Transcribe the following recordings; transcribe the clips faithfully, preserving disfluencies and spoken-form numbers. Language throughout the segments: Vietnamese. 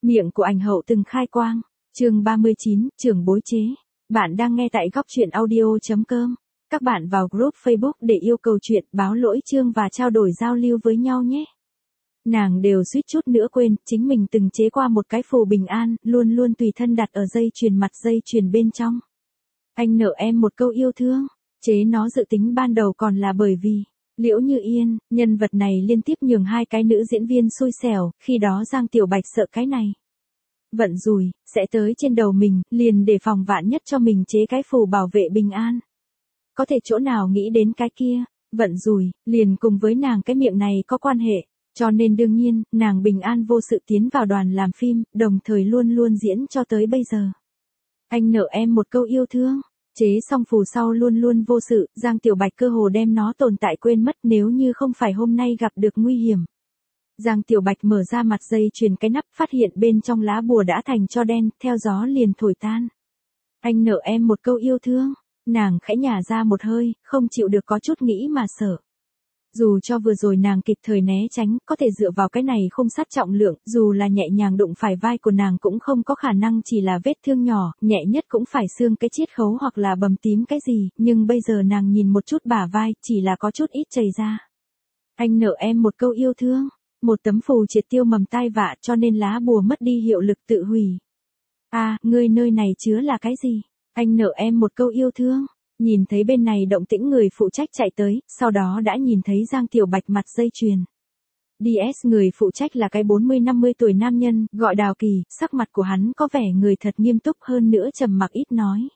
Miệng của ảnh hậu từng khai quang. Chương ba mươi chín, trưởng bối chế. Bạn đang nghe tại góc truyện audio.com. Các bạn vào group Facebook để yêu cầu chuyện, báo lỗi chương và trao đổi giao lưu với nhau nhé. Nàng đều suýt chút nữa quên, chính mình từng chế qua một cái phù bình an, luôn luôn tùy thân đặt ở dây chuyền mặt dây chuyền bên trong. Anh nợ em một câu yêu thương. Chế nó dự tính ban đầu còn là bởi vì Liễu Như Yên, nhân vật này liên tiếp nhường hai cái nữ diễn viên xui xẻo, khi đó Giang Tiểu Bạch sợ cái này vận rủi, sẽ tới trên đầu mình, liền để phòng vạn nhất cho mình chế cái phù bảo vệ bình an. Có thể chỗ nào nghĩ đến cái kia, vận rủi, liền cùng với nàng cái miệng này có quan hệ, cho nên đương nhiên, nàng bình an vô sự tiến vào đoàn làm phim, đồng thời luôn luôn diễn cho tới bây giờ. Anh nợ em một câu yêu thương. Chế xong phù sau luôn luôn vô sự, Giang Tiểu Bạch cơ hồ đem nó tồn tại quên mất nếu như không phải hôm nay gặp được nguy hiểm. Giang Tiểu Bạch mở ra mặt dây chuyền cái nắp, phát hiện bên trong lá bùa đã thành tro đen, theo gió liền thổi tan. Anh nợ em một câu yêu thương. Nàng khẽ nhả ra một hơi, không chịu được có chút nghĩ mà sợ. Dù cho vừa rồi nàng kịp thời né tránh, có thể dựa vào cái này không sát trọng lượng, dù là nhẹ nhàng đụng phải vai của nàng cũng không có khả năng chỉ là vết thương nhỏ, nhẹ nhất cũng phải xương cái chiết khấu hoặc là bầm tím cái gì, nhưng bây giờ nàng nhìn một chút bả vai, chỉ là có chút ít chảy ra. Anh nợ em một câu yêu thương, một tấm phù triệt tiêu mầm tai vạ cho nên lá bùa mất đi hiệu lực tự hủy. À, ngươi nơi này chứa là cái gì? Anh nợ em một câu yêu thương. Nhìn thấy bên này động tĩnh người phụ trách chạy tới, sau đó đã nhìn thấy Giang Tiểu Bạch mặt dây chuyền. đê ét người phụ trách là cái bốn mươi năm mươi tuổi nam nhân, gọi Đào Kỳ, sắc mặt của hắn có vẻ người thật nghiêm túc hơn nữa trầm mặc ít nói.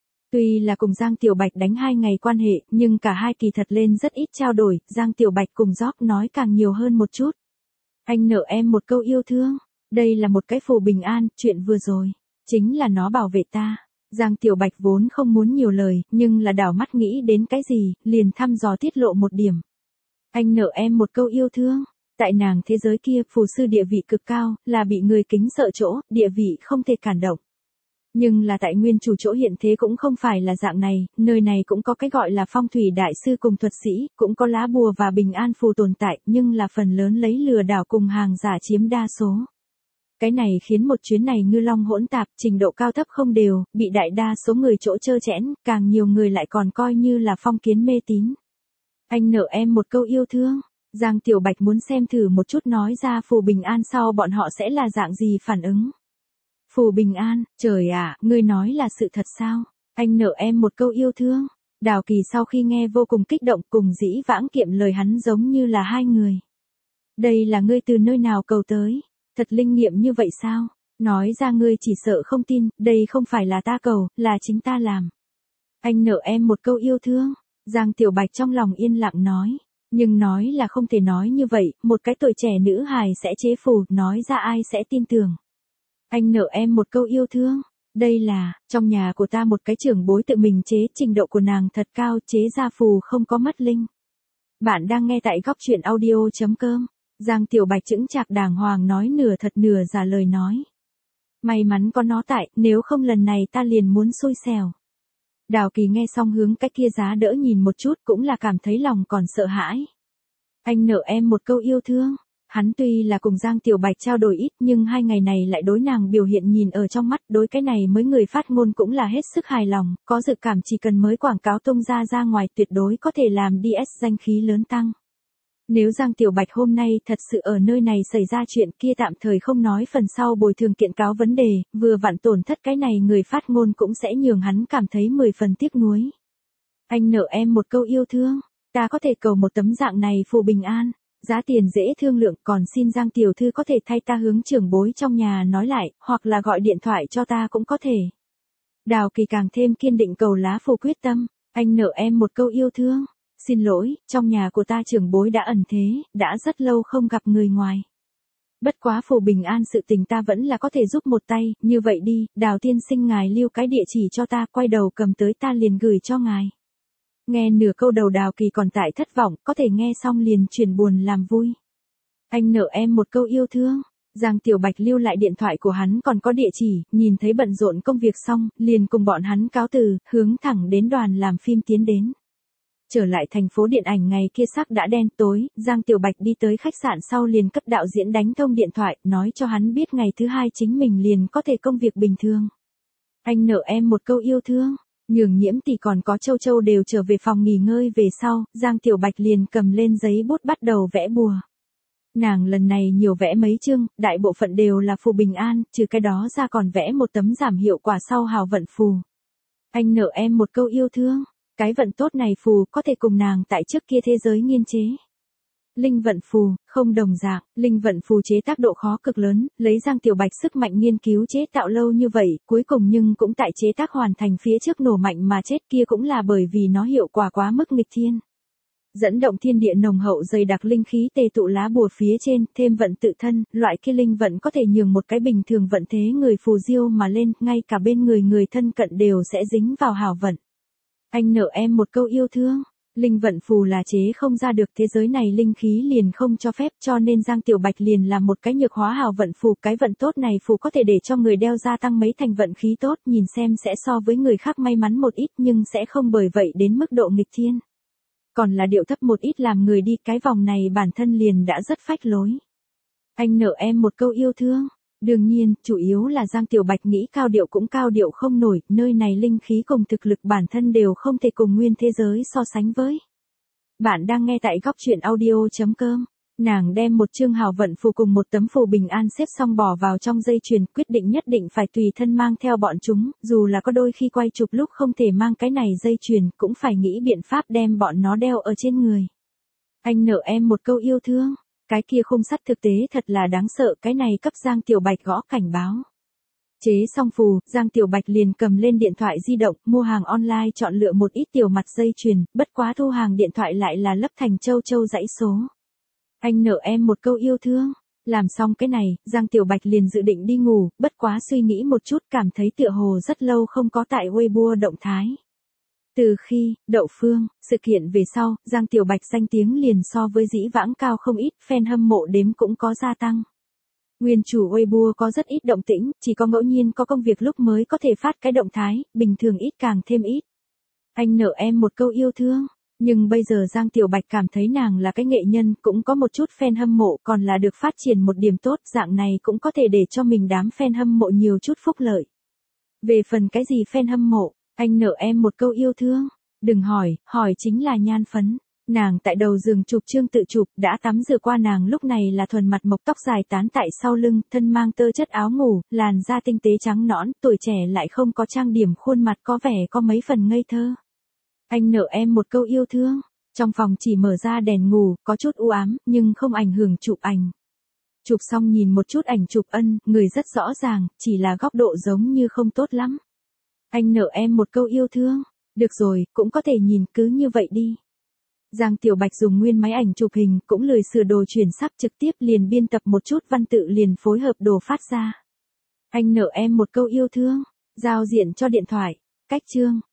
Tuy là cùng Giang Tiểu Bạch đánh hai ngày quan hệ, nhưng cả hai kỳ thật lên rất ít trao đổi, Giang Tiểu Bạch cùng Gióc nói càng nhiều hơn một chút. Anh nợ em một câu yêu thương, đây là một cái phù bình an, chuyện vừa rồi, chính là nó bảo vệ ta. Giang Tiểu Bạch vốn không muốn nhiều lời, nhưng là đảo mắt nghĩ đến cái gì, liền thăm dò tiết lộ một điểm. Anh nợ em một câu yêu thương. Tại nàng thế giới kia, phù sư địa vị cực cao, là bị người kính sợ chỗ, địa vị không thể cản động. Nhưng là tại nguyên chủ chỗ hiện thế cũng không phải là dạng này, nơi này cũng có cái gọi là phong thủy đại sư cùng thuật sĩ, cũng có lá bùa và bình an phù tồn tại, nhưng là phần lớn lấy lừa đảo cùng hàng giả chiếm đa số. Cái này khiến một chuyến này ngư long hỗn tạp, trình độ cao thấp không đều, bị đại đa số người chỗ trơ chẽn, càng nhiều người lại còn coi như là phong kiến mê tín. Anh nợ em một câu yêu thương. Giang Tiểu Bạch muốn xem thử một chút nói ra phù bình an sau bọn họ sẽ là dạng gì phản ứng. Phù bình an, trời ạ, ngươi nói là sự thật sao? Anh nợ em một câu yêu thương. Đào Kỳ sau khi nghe vô cùng kích động, cùng dĩ vãng kiệm lời hắn giống như là hai người. Đây là ngươi từ nơi nào cầu tới? Thật linh nghiệm như vậy sao? Nói ra ngươi chỉ sợ không tin, đây không phải là ta cầu, là chính ta làm. Anh nợ em một câu yêu thương. Giang Tiểu Bạch trong lòng yên lặng nói. Nhưng nói là không thể nói như vậy, một cái tuổi trẻ nữ hài sẽ chế phù, nói ra ai sẽ tin tưởng. Anh nợ em một câu yêu thương. Đây là, trong nhà của ta một cái trưởng bối tự mình chế, trình độ của nàng thật cao, chế ra phù không có mất linh. Bạn đang nghe tại góc truyện audio.com. Giang Tiểu Bạch chững chạc đàng hoàng nói nửa thật nửa giả lời nói. May mắn có nó tại, nếu không lần này ta liền muốn xui xẻo. Đào Kỳ nghe xong hướng cái kia giá đỡ nhìn một chút cũng là cảm thấy lòng còn sợ hãi. Anh nợ em một câu yêu thương. Hắn tuy là cùng Giang Tiểu Bạch trao đổi ít nhưng hai ngày này lại đối nàng biểu hiện nhìn ở trong mắt, đối cái này mới người phát ngôn cũng là hết sức hài lòng, có dự cảm chỉ cần mới quảng cáo tung ra ra ngoài tuyệt đối có thể làm đê ét danh khí lớn tăng. Nếu Giang Tiểu Bạch hôm nay thật sự ở nơi này xảy ra chuyện kia tạm thời không nói phần sau bồi thường kiện cáo vấn đề, vừa vặn tổn thất cái này người phát ngôn cũng sẽ nhường hắn cảm thấy mười phần tiếc nuối. Anh nợ em một câu yêu thương, ta có thể cầu một tấm dạng này phù bình an, giá tiền dễ thương lượng, còn xin Giang Tiểu Thư có thể thay ta hướng trưởng bối trong nhà nói lại, hoặc là gọi điện thoại cho ta cũng có thể. Đào Kỳ càng thêm kiên định cầu lá phù quyết tâm, anh nợ em một câu yêu thương. Xin lỗi, trong nhà của ta trưởng bối đã ẩn thế, đã rất lâu không gặp người ngoài. Bất quá phù bình an sự tình ta vẫn là có thể giúp một tay, như vậy đi, Đào tiên sinh ngài lưu cái địa chỉ cho ta, quay đầu cầm tới ta liền gửi cho ngài. Nghe nửa câu đầu Đào Kỳ còn tại thất vọng, có thể nghe xong liền chuyển buồn làm vui. Anh nợ em một câu yêu thương. Giang Tiểu Bạch lưu lại điện thoại của hắn còn có địa chỉ, nhìn thấy bận rộn công việc xong, liền cùng bọn hắn cáo từ, hướng thẳng đến đoàn làm phim tiến đến. Trở lại thành phố điện ảnh ngày kia sắc đã đen tối, Giang Tiểu Bạch đi tới khách sạn sau liền cấp đạo diễn đánh thông điện thoại, nói cho hắn biết ngày thứ hai chính mình liền có thể công việc bình thường. Anh nợ em một câu yêu thương. Nhường Nhiễm Tỷ còn có Châu Châu đều trở về phòng nghỉ ngơi về sau, Giang Tiểu Bạch liền cầm lên giấy bút bắt đầu vẽ bùa. Nàng lần này nhiều vẽ mấy chương, đại bộ phận đều là phù bình an, trừ cái đó ra còn vẽ một tấm giảm hiệu quả sau hào vận phù. Anh nợ em một câu yêu thương. Cái vận tốt này phù có thể cùng nàng tại trước kia thế giới nghiên chế. Linh vận phù, không đồng dạng, linh vận phù chế tác độ khó cực lớn, lấy Giang Tiểu Bạch sức mạnh nghiên cứu chế tạo lâu như vậy, cuối cùng nhưng cũng tại chế tác hoàn thành phía trước nổ mạnh mà chết kia cũng là bởi vì nó hiệu quả quá mức nghịch thiên. Dẫn động thiên địa nồng hậu dày đặc linh khí tề tụ lá bùa phía trên, thêm vận tự thân, loại kia linh vận có thể nhường một cái bình thường vận thế người phù diêu mà lên, ngay cả bên người người thân cận đều sẽ dính vào hào vận. Anh nợ em một câu yêu thương. Linh vận phù là chế không ra được, thế giới này linh khí liền không cho phép, cho nên Giang Tiểu Bạch liền làm một cái nhược hóa hào vận phù. Cái vận tốt này phù có thể để cho người đeo gia tăng mấy thành vận khí tốt, nhìn xem sẽ so với người khác may mắn một ít nhưng sẽ không bởi vậy đến mức độ nghịch thiên. Còn là điệu thấp một ít làm người đi, cái vòng này bản thân liền đã rất phách lối. Anh nợ em một câu yêu thương. Đương nhiên, chủ yếu là Giang Tiểu Bạch nghĩ cao điệu cũng cao điệu không nổi, nơi này linh khí cùng thực lực bản thân đều không thể cùng nguyên thế giới so sánh với. Bạn đang nghe tại góc truyện audio chấm com. Nàng đem một chương hào vận phù cùng một tấm phù bình an xếp xong bỏ vào trong dây chuyền, quyết định nhất định phải tùy thân mang theo bọn chúng, dù là có đôi khi quay chụp lúc không thể mang cái này dây chuyền, cũng phải nghĩ biện pháp đem bọn nó đeo ở trên người. Anh nợ em một câu yêu thương. Cái kia khung sắt thực tế thật là đáng sợ, cái này cấp Giang Tiểu Bạch gõ cảnh báo. Chế xong phù, Giang Tiểu Bạch liền cầm lên điện thoại di động, mua hàng online chọn lựa một ít tiểu mặt dây chuyền, bất quá thu hàng điện thoại lại là lấp thành Châu Châu dãy số. Anh nợ em một câu yêu thương. Làm xong cái này, Giang Tiểu Bạch liền dự định đi ngủ, bất quá suy nghĩ một chút cảm thấy tựa hồ rất lâu không có tại Weibo động thái. Từ khi, Đậu Phương, sự kiện về sau, Giang Tiểu Bạch danh tiếng liền so với dĩ vãng cao không ít, fan hâm mộ đếm cũng có gia tăng. Nguyên chủ Weibo có rất ít động tĩnh, chỉ có ngẫu nhiên có công việc lúc mới có thể phát cái động thái, bình thường ít càng thêm ít. Anh nợ em một câu yêu thương, nhưng bây giờ Giang Tiểu Bạch cảm thấy nàng là cái nghệ nhân, cũng có một chút fan hâm mộ, còn là được phát triển một điểm tốt, dạng này cũng có thể để cho mình đám fan hâm mộ nhiều chút phúc lợi. Về phần cái gì fan hâm mộ, anh nợ em một câu yêu thương. Đừng hỏi, hỏi chính là nhan phấn. Nàng tại đầu giường chụp chương tự chụp, đã tắm rửa qua, nàng lúc này là thuần mặt mộc, tóc dài tán tại sau lưng, thân mang tơ chất áo ngủ, làn da tinh tế trắng nõn, tuổi trẻ lại không có trang điểm, khuôn mặt có vẻ có mấy phần ngây thơ. Anh nợ em một câu yêu thương. Trong phòng chỉ mở ra đèn ngủ, có chút u ám, nhưng không ảnh hưởng chụp ảnh. Chụp xong nhìn một chút ảnh chụp ân, người rất rõ ràng, chỉ là góc độ giống như không tốt lắm. Anh nợ em một câu yêu thương. Được rồi, cũng có thể nhìn, cứ như vậy đi. Giang Tiểu Bạch dùng nguyên máy ảnh chụp hình, cũng lười sửa đồ chuyển sắc, trực tiếp liền biên tập một chút văn tự liền phối hợp đồ phát ra. Anh nợ em một câu yêu thương. Giao diện cho điện thoại. Cách chương.